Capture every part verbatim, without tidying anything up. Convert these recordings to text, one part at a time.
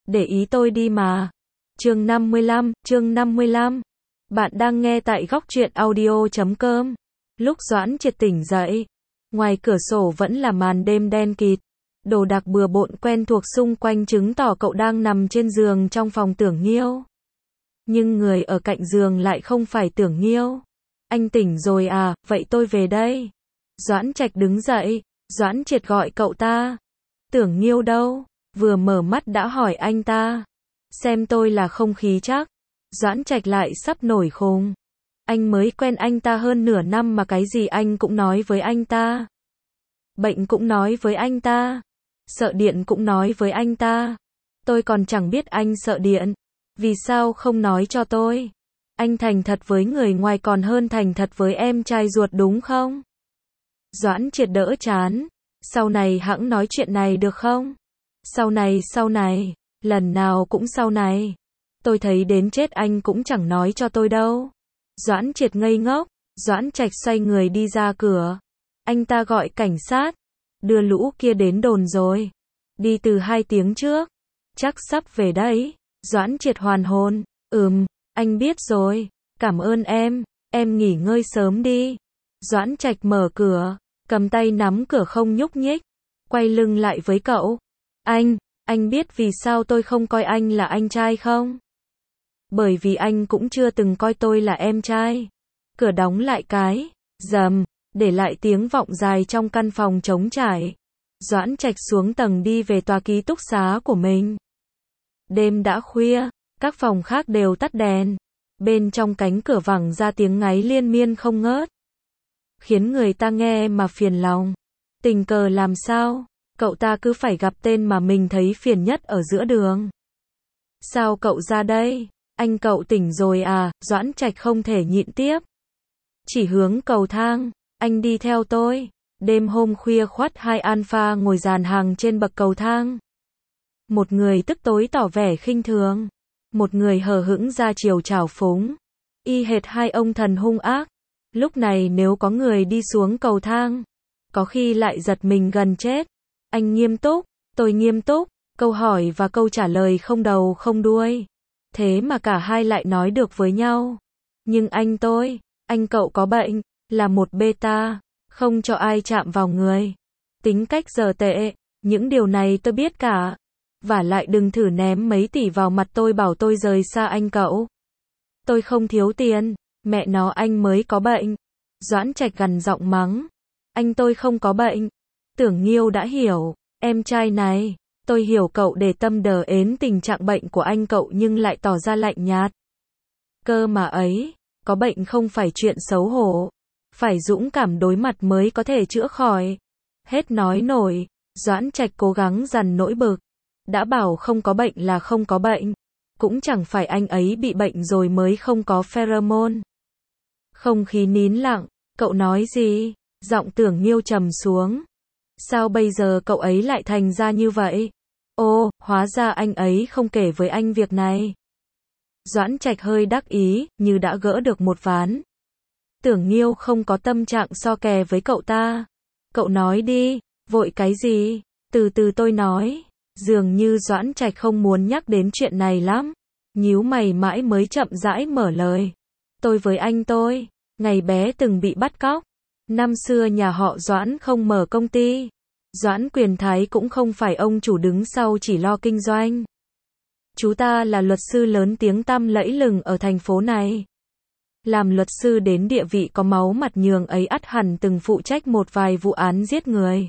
để ý tôi đi mà. Chương năm mươi lăm, chương năm mươi lăm. Bạn đang nghe tại góc truyện audio chấm com. Lúc Doãn Triệt tỉnh dậy, ngoài cửa sổ vẫn là màn đêm đen kịt. Đồ đạc bừa bộn quen thuộc xung quanh chứng tỏ cậu đang nằm trên giường trong phòng Tưởng Nghiêu. Nhưng người ở cạnh giường lại không phải Tưởng Nghiêu. Anh tỉnh rồi à, vậy tôi về đây. Doãn Trạch đứng dậy, Doãn Triệt gọi cậu ta. Tưởng Nghiêu đâu? Vừa mở mắt đã hỏi anh ta. Xem tôi là không khí chắc. Doãn Trạch lại sắp nổi khùng. Anh mới quen anh ta hơn nửa năm mà cái gì anh cũng nói với anh ta. Bệnh cũng nói với anh ta. Sợ điện cũng nói với anh ta. Tôi còn chẳng biết anh sợ điện. Vì sao không nói cho tôi? Anh thành thật với người ngoài còn hơn thành thật với em trai ruột đúng không? Doãn Triệt đỡ chán. Sau này hẵng nói chuyện này được không? Sau này, sau này, lần nào cũng sau này. Tôi thấy đến chết anh cũng chẳng nói cho tôi đâu. Doãn Triệt ngây ngốc, Doãn Trạch xoay người đi ra cửa. Anh ta gọi cảnh sát, đưa lũ kia đến đồn rồi. Đi từ hai tiếng trước, chắc sắp về đấy. Doãn Triệt hoàn hồn, ừm, anh biết rồi, cảm ơn em, em nghỉ ngơi sớm đi. Doãn Trạch mở cửa, cầm tay nắm cửa không nhúc nhích, quay lưng lại với cậu. Anh, anh biết vì sao tôi không coi anh là anh trai không? Bởi vì anh cũng chưa từng coi tôi là em trai. Cửa đóng lại cái, rầm, để lại tiếng vọng dài trong căn phòng trống trải. Doãn Trạch xuống tầng đi về tòa ký túc xá của mình. Đêm đã khuya, các phòng khác đều tắt đèn. Bên trong cánh cửa vẳng ra tiếng ngáy liên miên không ngớt. Khiến người ta nghe mà phiền lòng. Tình cờ làm sao? Cậu ta cứ phải gặp tên mà mình thấy phiền nhất ở giữa đường. Sao cậu ra đây? Anh cậu tỉnh rồi à? Doãn Trạch không thể nhịn tiếp. Chỉ hướng cầu thang. Anh đi theo tôi. Đêm hôm khuya khoắt hai alpha ngồi dàn hàng trên bậc cầu thang. Một người tức tối tỏ vẻ khinh thường. Một người hờ hững ra chiều trào phúng. Y hệt hai ông thần hung ác. Lúc này nếu có người đi xuống cầu thang, có khi lại giật mình gần chết. Anh nghiêm túc, tôi nghiêm túc, câu hỏi và câu trả lời không đầu không đuôi. Thế mà cả hai lại nói được với nhau. Nhưng anh tôi, anh cậu có bệnh, là một beta, không cho ai chạm vào người. Tính cách giờ tệ, những điều này tôi biết cả. Vả lại đừng thử ném mấy tỷ vào mặt tôi bảo tôi rời xa anh cậu. Tôi không thiếu tiền, mẹ nó anh mới có bệnh. Doãn Trạch gằn giọng mắng. Anh tôi không có bệnh. Tưởng Nghiêu đã hiểu, em trai này, tôi hiểu cậu để tâm đờ ến tình trạng bệnh của anh cậu nhưng lại tỏ ra lạnh nhạt. Cơ mà ấy, có bệnh không phải chuyện xấu hổ, phải dũng cảm đối mặt mới có thể chữa khỏi. Hết nói nổi, Doãn Trạch cố gắng dằn nỗi bực. Đã bảo không có bệnh là không có bệnh, cũng chẳng phải anh ấy bị bệnh rồi mới không có pheromone. Không khí nín lặng, cậu nói gì? Giọng Tưởng Nghiêu trầm xuống. Sao bây giờ cậu ấy lại thành ra như vậy? Ô, hóa ra anh ấy không kể với anh việc này. Doãn Trạch hơi đắc ý, như đã gỡ được một ván. Tưởng Nghiêu không có tâm trạng so kè với cậu ta. Cậu nói đi, vội cái gì? Từ từ tôi nói. Dường như Doãn Trạch không muốn nhắc đến chuyện này lắm. Nhíu mày mãi mới chậm rãi mở lời. Tôi với anh tôi, ngày bé từng bị bắt cóc. Năm xưa nhà họ Doãn không mở công ty. Doãn Quyền Thái cũng không phải ông chủ đứng sau chỉ lo kinh doanh. Chú ta là luật sư lớn tiếng tăm lẫy lừng ở thành phố này. Làm luật sư đến địa vị có máu mặt nhường ấy ắt hẳn từng phụ trách một vài vụ án giết người.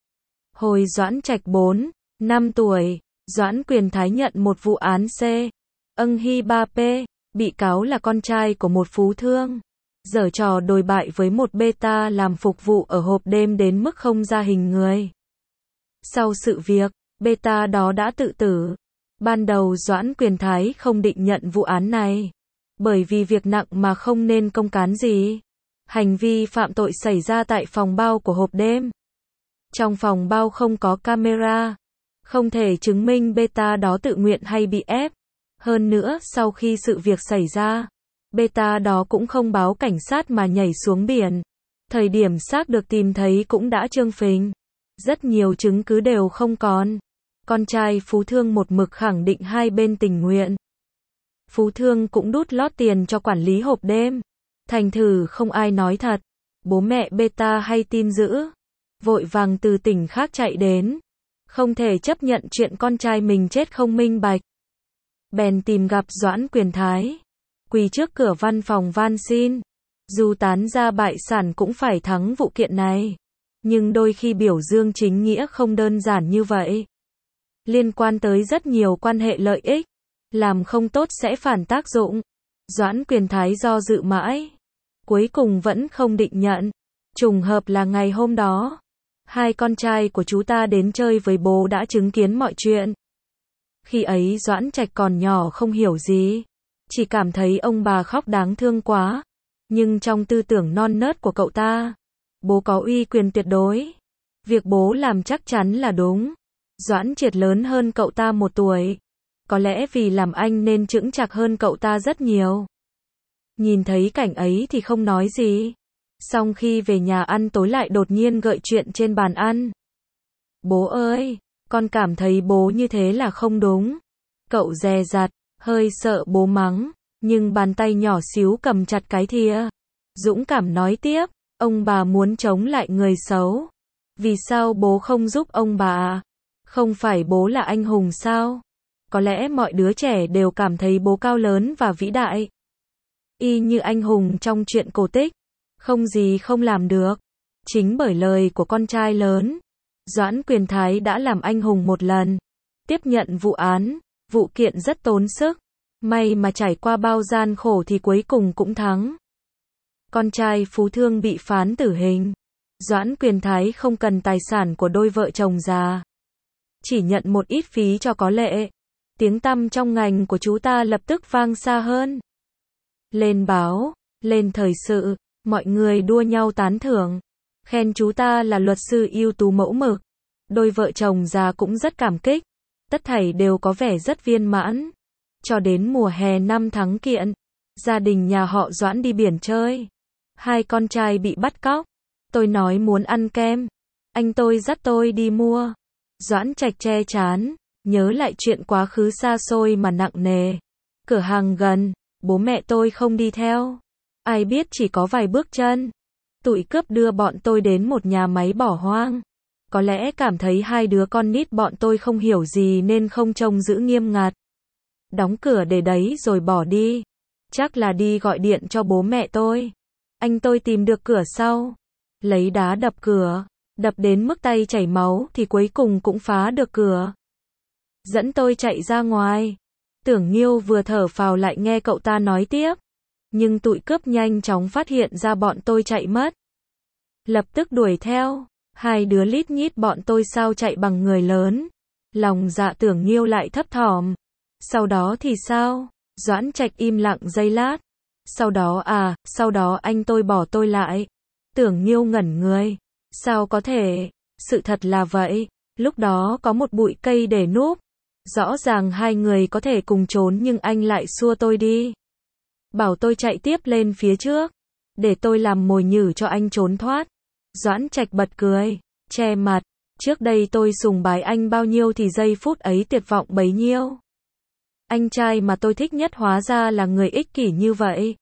Hồi Doãn Trạch bốn, năm tuổi, Doãn Quyền Thái nhận một vụ án C. Ân Hy ba P, bị cáo là con trai của một phú thương. Giở trò đồi bại với một beta làm phục vụ ở hộp đêm đến mức không ra hình người. Sau sự việc, beta đó đã tự tử. Ban đầu Doãn Quyền Thái không định nhận vụ án này. Bởi vì việc nặng mà không nên công cán gì. Hành vi phạm tội xảy ra tại phòng bao của hộp đêm. Trong phòng bao không có camera. Không thể chứng minh beta đó tự nguyện hay bị ép. Hơn nữa, sau khi sự việc xảy ra, beta đó cũng không báo cảnh sát mà nhảy xuống biển. Thời điểm xác được tìm thấy cũng đã trương phình. Rất nhiều chứng cứ đều không còn. Con trai Phú Thương một mực khẳng định hai bên tình nguyện. Phú Thương cũng đút lót tiền cho quản lý hộp đêm. Thành thử không ai nói thật. Bố mẹ beta hay tin dữ. Vội vàng từ tỉnh khác chạy đến. Không thể chấp nhận chuyện con trai mình chết không minh bạch. Bèn tìm gặp Doãn Quyền Thái. Quỳ trước cửa văn phòng van xin. Dù tán ra bại sản cũng phải thắng vụ kiện này. Nhưng đôi khi biểu dương chính nghĩa không đơn giản như vậy. Liên quan tới rất nhiều quan hệ lợi ích. Làm không tốt sẽ phản tác dụng. Doãn Quyền Thái do dự mãi. Cuối cùng vẫn không định nhận. Trùng hợp là ngày hôm đó. Hai con trai của chú ta đến chơi với bố đã chứng kiến mọi chuyện. Khi ấy Doãn Trạch còn nhỏ không hiểu gì. Chỉ cảm thấy ông bà khóc đáng thương quá. Nhưng trong tư tưởng non nớt của cậu ta, bố có uy quyền tuyệt đối. Việc bố làm chắc chắn là đúng. Doãn Triệt lớn hơn cậu ta một tuổi. Có lẽ vì làm anh nên chững chạc hơn cậu ta rất nhiều. Nhìn thấy cảnh ấy thì không nói gì. Xong khi về nhà ăn tối lại đột nhiên gợi chuyện trên bàn ăn. Bố ơi, con cảm thấy bố như thế là không đúng. Cậu dè dặt, hơi sợ bố mắng, nhưng bàn tay nhỏ xíu cầm chặt cái thìa. Dũng cảm nói tiếp, ông bà muốn chống lại người xấu. Vì sao bố không giúp ông bà? Không phải bố là anh hùng sao? Có lẽ mọi đứa trẻ đều cảm thấy bố cao lớn và vĩ đại. Y như anh hùng trong truyện cổ tích. Không gì không làm được. Chính bởi lời của con trai lớn, Doãn Quyền Thái đã làm anh hùng một lần. Tiếp nhận vụ án, vụ kiện rất tốn sức. May mà trải qua bao gian khổ thì cuối cùng cũng thắng. Con trai Phú Thương bị phán tử hình. Doãn Quyền Thái không cần tài sản của đôi vợ chồng già. Chỉ nhận một ít phí cho có lệ. Tiếng tăm trong ngành của chú ta lập tức vang xa hơn. Lên báo, lên thời sự, mọi người đua nhau tán thưởng. Khen chú ta là luật sư ưu tú mẫu mực. Đôi vợ chồng già cũng rất cảm kích. Tất thảy đều có vẻ rất viên mãn. Cho đến mùa hè năm thắng kiện, gia đình nhà họ Doãn đi biển chơi. Hai con trai bị bắt cóc. Tôi nói muốn ăn kem. Anh tôi dắt tôi đi mua. Doãn Trạch che chán, nhớ lại chuyện quá khứ xa xôi mà nặng nề. Cửa hàng gần, bố mẹ tôi không đi theo. Ai biết chỉ có vài bước chân. Tụi cướp đưa bọn tôi đến một nhà máy bỏ hoang. Có lẽ cảm thấy hai đứa con nít bọn tôi không hiểu gì nên không trông giữ nghiêm ngặt. Đóng cửa để đấy rồi bỏ đi. Chắc là đi gọi điện cho bố mẹ tôi. Anh tôi tìm được cửa sau. Lấy đá đập cửa. Đập đến mức tay chảy máu thì cuối cùng cũng phá được cửa. Dẫn tôi chạy ra ngoài. Tưởng Nghiêu vừa thở phào lại nghe cậu ta nói tiếp. Nhưng tụi cướp nhanh chóng phát hiện ra bọn tôi chạy mất. Lập tức đuổi theo. Hai đứa lít nhít bọn tôi sao chạy bằng người lớn. Lòng dạ Tưởng Nghiêu lại thấp thỏm. Sau đó thì sao? Doãn Trạch im lặng giây lát. Sau đó à, sau đó anh tôi bỏ tôi lại. Tưởng Nghiêu ngẩn người. Sao có thể? Sự thật là vậy. Lúc đó có một bụi cây để núp. Rõ ràng hai người có thể cùng trốn nhưng anh lại xua tôi đi. Bảo tôi chạy tiếp lên phía trước. Để tôi làm mồi nhử cho anh trốn thoát. Doãn Trạch bật cười. Che mặt. Trước đây tôi sùng bái anh bao nhiêu thì giây phút ấy tuyệt vọng bấy nhiêu. Anh trai mà tôi thích nhất hóa ra là người ích kỷ như vậy.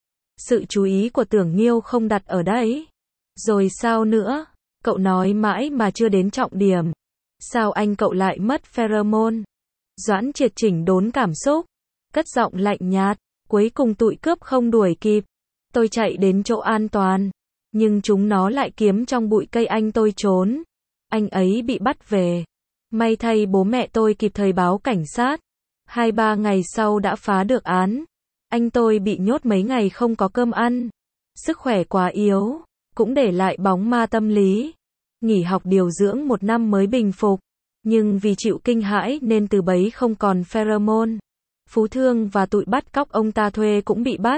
Sự chú ý của Tưởng Nghiêu không đặt ở đấy. Rồi sao nữa? Cậu nói mãi mà chưa đến trọng điểm. Sao anh cậu lại mất pheromone? Doãn Triệt chỉnh đốn cảm xúc. Cất giọng lạnh nhạt. Cuối cùng tụi cướp không đuổi kịp. Tôi chạy đến chỗ an toàn. Nhưng chúng nó lại kiếm trong bụi cây anh tôi trốn. Anh ấy bị bắt về. May thay bố mẹ tôi kịp thời báo cảnh sát. Hai ba ngày sau đã phá được án. Anh tôi bị nhốt mấy ngày không có cơm ăn. Sức khỏe quá yếu. Cũng để lại bóng ma tâm lý. Nghỉ học điều dưỡng một năm mới bình phục. Nhưng vì chịu kinh hãi nên từ bấy không còn pheromone. Phú Thương và tụi bắt cóc ông ta thuê cũng bị bắt.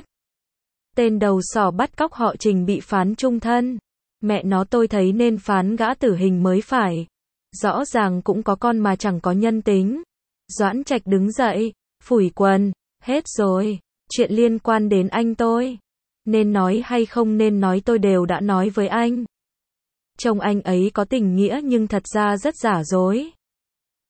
Tên đầu sỏ bắt cóc họ Trình bị phán chung thân. Mẹ nó tôi thấy nên phán gã tử hình mới phải. Rõ ràng cũng có con mà chẳng có nhân tính. Doãn Trạch đứng dậy, phủi quần, hết rồi, chuyện liên quan đến anh tôi. Nên nói hay không nên nói tôi đều đã nói với anh. Chồng anh ấy có tình nghĩa nhưng thật ra rất giả dối.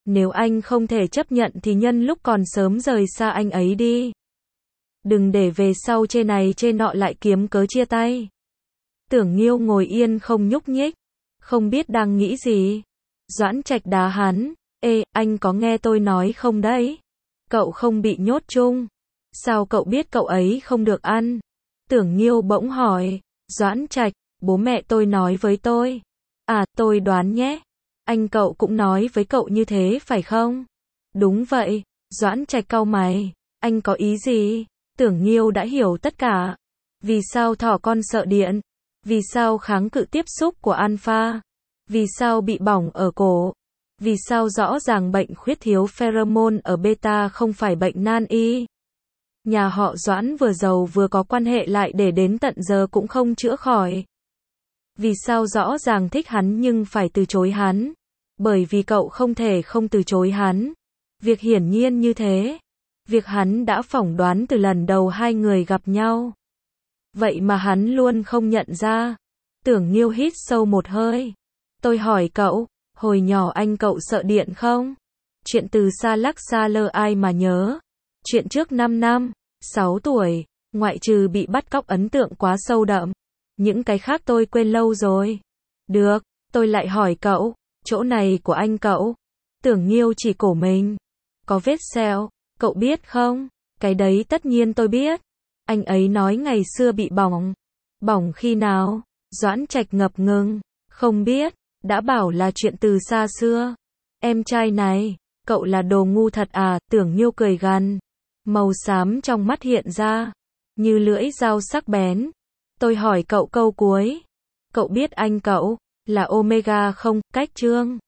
Nếu anh không thể chấp nhận thì nhân lúc còn sớm rời xa anh ấy đi. Đừng để về sau chê này chê nọ lại kiếm cớ chia tay. Tưởng Nghiêu ngồi yên không nhúc nhích, không biết đang nghĩ gì. Doãn Trạch đá hắn, ê, anh có nghe tôi nói không đấy? Cậu không bị nhốt chung. Sao cậu biết cậu ấy không được ăn? Tưởng Nghiêu bỗng hỏi, Doãn Trạch, bố mẹ tôi nói với tôi. À, tôi đoán nhé. Anh cậu cũng nói với cậu như thế phải không? Đúng vậy. Doãn Trạch cau mày, anh có ý gì? Tưởng Nghiêu đã hiểu tất cả. Vì sao thỏ con sợ điện? Vì sao kháng cự tiếp xúc của alpha? Vì sao bị bỏng ở cổ? Vì sao rõ ràng bệnh khuyết thiếu pheromone ở beta không phải bệnh nan y? Nhà họ Doãn vừa giàu vừa có quan hệ lại để đến tận giờ cũng không chữa khỏi. Vì sao rõ ràng thích hắn nhưng phải từ chối hắn? Bởi vì cậu không thể không từ chối hắn. Việc hiển nhiên như thế. Việc hắn đã phỏng đoán từ lần đầu hai người gặp nhau. Vậy mà hắn luôn không nhận ra. Tưởng Nghiêu hít sâu một hơi. Tôi hỏi cậu, hồi nhỏ anh cậu sợ điện không? Chuyện từ xa lắc xa lơ ai mà nhớ. Chuyện trước năm năm, sáu tuổi, ngoại trừ bị bắt cóc ấn tượng quá sâu đậm. Những cái khác tôi quên lâu rồi. Được, tôi lại hỏi cậu, chỗ này của anh cậu. Tưởng Nghiêu chỉ cổ mình. Có vết sẹo, cậu biết không? Cái đấy tất nhiên tôi biết. Anh ấy nói ngày xưa bị bỏng. Bỏng khi nào? Doãn Trạch ngập ngừng. Không biết, đã bảo là chuyện từ xa xưa. Em trai này, cậu là đồ ngu thật à? Tưởng Nghiêu cười gằn. Màu xám trong mắt hiện ra, như lưỡi dao sắc bén. Tôi hỏi cậu câu cuối. Cậu biết anh cậu là Omega không? Cách Trương